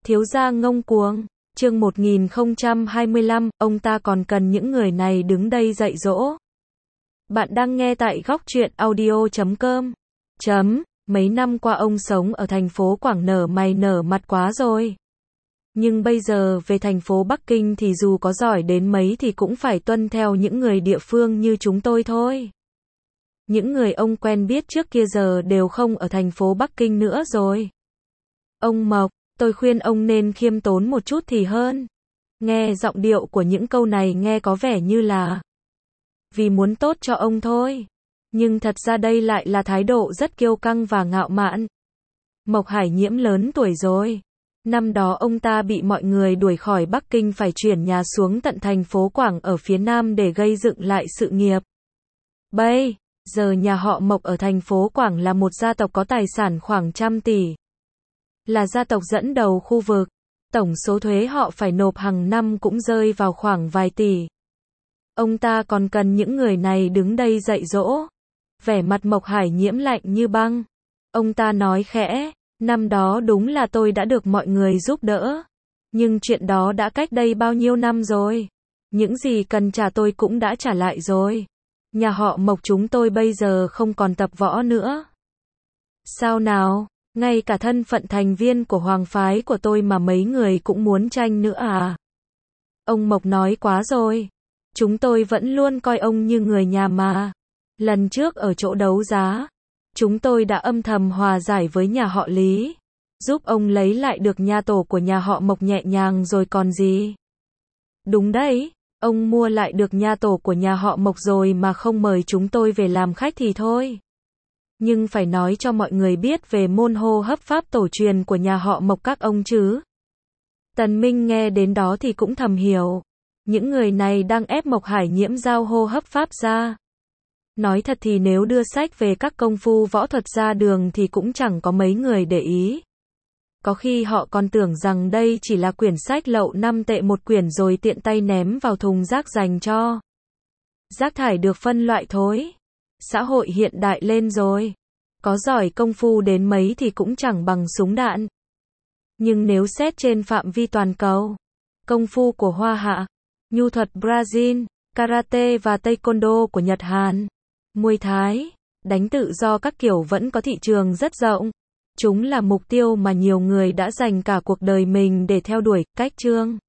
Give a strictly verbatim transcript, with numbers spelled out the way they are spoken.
Thiếu gia ngông cuồng. Chương một nghìn không trăm hai mươi lăm, ông ta còn cần những người này đứng đây dạy dỗ. Bạn đang nghe tại góc truyện audio chấm com. Chấm, mấy năm qua ông sống ở thành phố Quảng nở mày nở mặt quá rồi. Nhưng bây giờ về thành phố Bắc Kinh thì dù có giỏi đến mấy thì cũng phải tuân theo những người địa phương như chúng tôi thôi. Những người ông quen biết trước kia giờ đều không ở thành phố Bắc Kinh nữa rồi. Ông Mộc, tôi khuyên ông nên khiêm tốn một chút thì hơn. Nghe giọng điệu của những câu này nghe có vẻ như là vì muốn tốt cho ông thôi. Nhưng thật ra đây lại là thái độ rất kiêu căng và ngạo mạn. Mộc Hải Nhiễm lớn tuổi rồi. Năm đó ông ta bị mọi người đuổi khỏi Bắc Kinh phải chuyển nhà xuống tận thành phố Quảng ở phía Nam để gây dựng lại sự nghiệp. Bây giờ nhà họ Mộc ở thành phố Quảng là một gia tộc có tài sản khoảng trăm tỷ. Là gia tộc dẫn đầu khu vực. Tổng số thuế họ phải nộp hàng năm cũng rơi vào khoảng vài tỷ. Ông ta còn cần những người này đứng đây dạy dỗ. Vẻ mặt Mộc Hải Nhiễm lạnh như băng. Ông ta nói khẽ, năm đó đúng là tôi đã được mọi người giúp đỡ. Nhưng chuyện đó đã cách đây bao nhiêu năm rồi. Những gì cần trả tôi cũng đã trả lại rồi. Nhà họ Mộc chúng tôi bây giờ không còn tập võ nữa. Sao nào? Ngay cả thân phận thành viên của hoàng phái của tôi mà mấy người cũng muốn tranh nữa à? Ông Mộc nói quá rồi. Chúng tôi vẫn luôn coi ông như người nhà mà. Lần trước ở chỗ đấu giá, chúng tôi đã âm thầm hòa giải với nhà họ Lý. Giúp ông lấy lại được nhà tổ của nhà họ Mộc nhẹ nhàng rồi còn gì. Đúng đấy, ông mua lại được nhà tổ của nhà họ Mộc rồi mà không mời chúng tôi về làm khách thì thôi. Nhưng phải nói cho mọi người biết về môn hô hấp pháp tổ truyền của nhà họ Mộc các ông chứ. Tần Minh nghe đến đó thì cũng thầm hiểu. Những người này đang ép Mộc Hải Nhiễm giao hô hấp pháp ra. Nói thật thì nếu đưa sách về các công phu võ thuật ra đường thì cũng chẳng có mấy người để ý. Có khi họ còn tưởng rằng đây chỉ là quyển sách lậu năm tệ một quyển rồi tiện tay ném vào thùng rác dành cho rác thải được phân loại thôi. Xã hội hiện đại lên rồi. Có giỏi công phu đến mấy thì cũng chẳng bằng súng đạn. Nhưng nếu xét trên phạm vi toàn cầu, công phu của Hoa Hạ, nhu thuật Brazil, karate và taekwondo của Nhật Hàn, Muay Thái, đánh tự do các kiểu vẫn có thị trường rất rộng. Chúng là mục tiêu mà nhiều người đã dành cả cuộc đời mình để theo đuổi. Cách chương